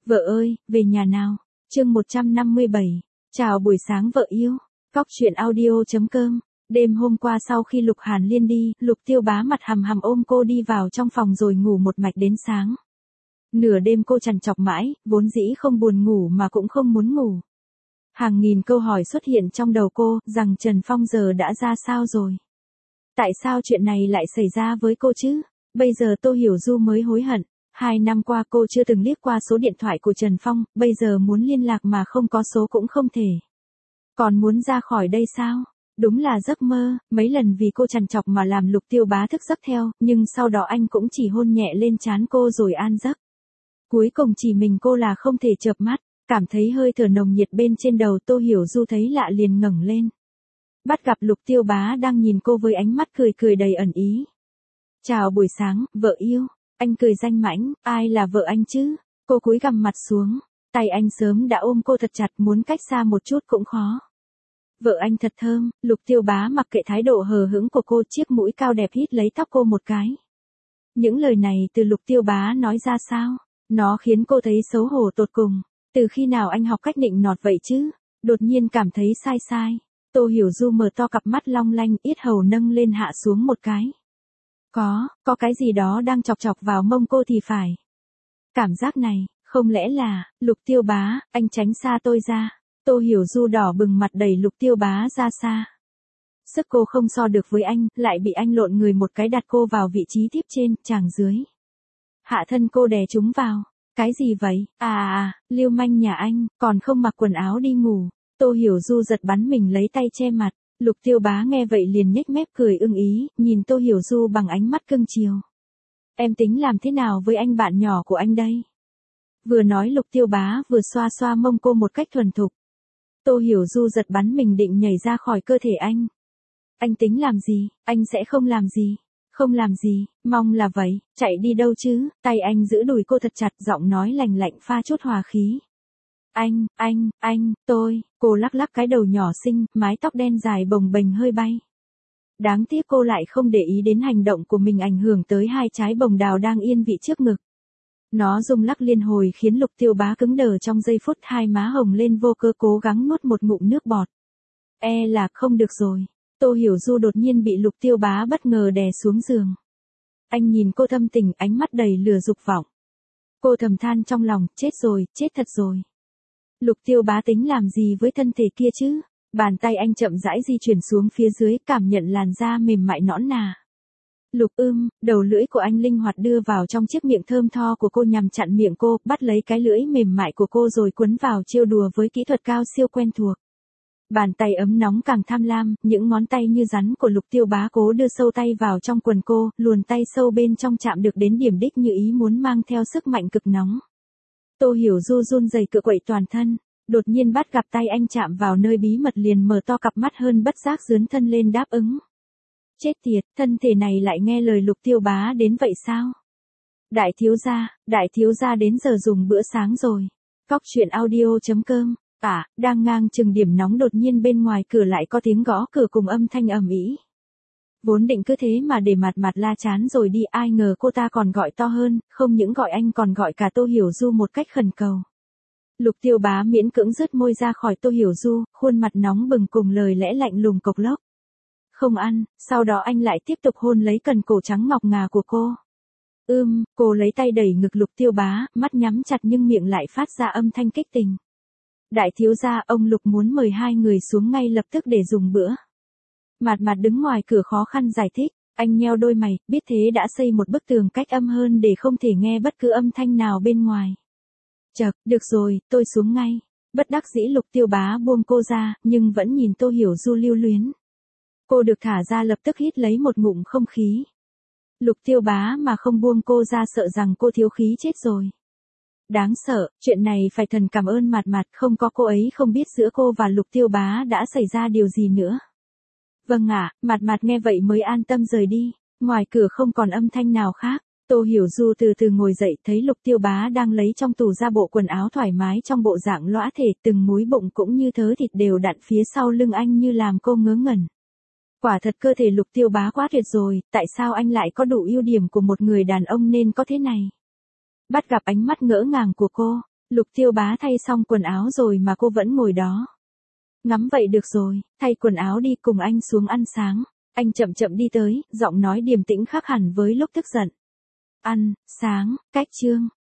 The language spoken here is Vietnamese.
Vợ ơi, về nhà nào. Chương 157. Chào buổi sáng vợ yêu. Cóc truyện audio.com. Đêm hôm qua sau khi Lục Hàn Liên đi, Lục Tiêu Bá mặt hầm hầm ôm cô đi vào trong phòng rồi ngủ một mạch đến sáng. Nửa đêm cô trằn trọc mãi, vốn dĩ không buồn ngủ mà cũng không muốn ngủ. Hàng nghìn câu hỏi xuất hiện trong đầu cô, rằng Trần Phong giờ đã ra sao rồi? Tại sao chuyện này lại xảy ra với cô chứ? Bây giờ Tô Hiểu Du mới hối hận. 2 năm qua cô chưa từng liếc qua số điện thoại của Trần Phong, bây giờ muốn liên lạc mà không có số cũng không thể. Còn muốn ra khỏi đây sao? Đúng là giấc mơ, mấy lần vì cô trằn trọc mà làm Lục Tiêu Bá thức giấc theo, nhưng sau đó anh cũng chỉ hôn nhẹ lên trán cô rồi an giấc. Cuối cùng chỉ mình cô là không thể chợp mắt, cảm thấy hơi thở nồng nhiệt bên trên đầu. Tô Hiểu Du thấy lạ liền ngẩng lên. Bắt gặp Lục Tiêu Bá đang nhìn cô với ánh mắt cười cười đầy ẩn ý. Chào buổi sáng, vợ yêu. Anh cười danh mãnh, ai là vợ anh chứ? Cô cúi gằm mặt xuống, tay anh sớm đã ôm cô thật chặt, muốn cách xa một chút cũng khó. Vợ anh thật thơm. Lục Tiêu Bá mặc kệ thái độ hờ hững của cô, chiếc mũi cao đẹp hít lấy tóc cô một cái. Những lời này từ Lục Tiêu Bá nói ra sao? Nó khiến cô thấy xấu hổ tột cùng. Từ khi nào anh học cách nịnh nọt vậy chứ? Đột nhiên cảm thấy sai sai. Tô Hiểu Du mở to cặp mắt long lanh, yết hầu nâng lên hạ xuống một cái. Có cái gì đó đang chọc chọc vào mông cô thì phải. Cảm giác này, không lẽ là, Lục Tiêu Bá, anh tránh xa tôi ra. Tô Hiểu Du đỏ bừng mặt đẩy Lục Tiêu Bá ra xa. Sức cô không so được với anh, lại bị anh lộn người một cái đặt cô vào vị trí tiếp trên, chàng dưới. Hạ thân cô đè chúng vào. Cái gì vậy? Lưu manh nhà anh, còn không mặc quần áo đi ngủ. Tô Hiểu Du giật bắn mình lấy tay che mặt. Lục Tiêu Bá nghe vậy liền nhếch mép cười ưng ý, nhìn Tô Hiểu Du bằng ánh mắt cưng chiều. Em tính làm thế nào với anh bạn nhỏ của anh đây? Vừa nói Lục Tiêu Bá vừa xoa xoa mông cô một cách thuần thục. Tô Hiểu Du giật bắn mình định nhảy ra khỏi cơ thể anh. Anh tính làm gì? Anh sẽ không làm gì. Không làm gì, mong là vậy, chạy đi đâu chứ? Tay anh giữ đùi cô thật chặt, giọng nói lành lạnh pha chút hòa khí. Cô lắc lắc cái đầu nhỏ xinh, mái tóc đen dài bồng bềnh hơi bay. Đáng tiếc cô lại không để ý đến hành động của mình ảnh hưởng tới hai trái bồng đào đang yên vị trước ngực. Nó rung lắc liên hồi khiến Lục Tiêu Bá cứng đờ trong giây phút, hai má hồng lên vô cớ cố gắng nuốt một ngụm nước bọt. Là không được rồi. Tô Hiểu Du đột nhiên bị Lục Tiêu Bá bất ngờ đè xuống giường. Anh nhìn cô thâm tình, ánh mắt đầy lửa dục vọng. Cô thầm than trong lòng, chết rồi, chết thật rồi. Lục Tiêu Bá tính làm gì với thân thể kia chứ? Bàn tay anh chậm rãi di chuyển xuống phía dưới, cảm nhận làn da mềm mại nõn nà. Đầu lưỡi của anh linh hoạt đưa vào trong chiếc miệng thơm tho của cô nhằm chặn miệng cô, bắt lấy cái lưỡi mềm mại của cô rồi quấn vào trêu đùa với kỹ thuật cao siêu quen thuộc. Bàn tay ấm nóng càng tham lam, những ngón tay như rắn của Lục Tiêu Bá cố đưa sâu tay vào trong quần cô, luồn tay sâu bên trong chạm được đến điểm đích như ý muốn mang theo sức mạnh cực nóng. Tô Hiểu Du run rẩy cựa quậy toàn thân, đột nhiên bắt gặp tay anh chạm vào nơi bí mật liền mở to cặp mắt hơn bất giác dướn thân lên đáp ứng. Chết tiệt, thân thể này lại nghe lời Lục Tiêu Bá đến vậy sao? Đại thiếu gia đến giờ dùng bữa sáng rồi. Cóc truyện audio.com. Đang ngang chừng điểm nóng đột nhiên bên ngoài cửa lại có tiếng gõ cửa cùng âm thanh ầm ĩ. Vốn định cứ thế mà để mặt la chán rồi đi, ai ngờ cô ta còn gọi to hơn, không những gọi anh còn gọi cả Tô Hiểu Du một cách khẩn cầu. Lục Tiêu Bá miễn cưỡng rứt môi ra khỏi Tô Hiểu Du, khuôn mặt nóng bừng cùng lời lẽ lạnh lùng cộc lốc. Không ăn, sau đó anh lại tiếp tục hôn lấy cần cổ trắng ngọc ngà của cô. Cô lấy tay đẩy ngực Lục Tiêu Bá, mắt nhắm chặt nhưng miệng lại phát ra âm thanh kích tình. Đại thiếu gia, ông Lục muốn mời hai người xuống ngay lập tức để dùng bữa. Mạt đứng ngoài cửa khó khăn giải thích, anh nheo đôi mày, biết thế đã xây một bức tường cách âm hơn để không thể nghe bất cứ âm thanh nào bên ngoài. Chậc, được rồi, tôi xuống ngay. Bất đắc dĩ Lục Tiêu Bá buông cô ra, nhưng vẫn nhìn Tô Hiểu Du lưu luyến. Cô được thả ra lập tức hít lấy một ngụm không khí. Lục Tiêu Bá mà không buông cô ra sợ rằng cô thiếu khí chết rồi. Đáng sợ, chuyện này phải thần cảm ơn Mạt, không có cô ấy không biết giữa cô và Lục Tiêu Bá đã xảy ra điều gì nữa. Vâng ạ, Mạt nghe vậy mới an tâm rời đi, ngoài cửa không còn âm thanh nào khác. Tô Hiểu Du từ từ ngồi dậy, thấy Lục Tiêu Bá đang lấy trong tủ ra bộ quần áo thoải mái trong bộ dạng lõa thể, từng múi bụng cũng như thớ thịt đều đặn phía sau lưng anh như làm cô ngớ ngẩn. Quả thật cơ thể Lục Tiêu Bá quá tuyệt rồi, tại sao anh lại có đủ ưu điểm của một người đàn ông nên có thế này? Bắt gặp ánh mắt ngỡ ngàng của cô, Lục Tiêu Bá thay xong quần áo rồi mà cô vẫn ngồi đó. Ngắm vậy được rồi, thay quần áo đi cùng anh xuống ăn sáng. Anh chậm chậm đi tới, giọng nói điềm tĩnh khác hẳn với lúc tức giận. Ăn, sáng, cách Trương.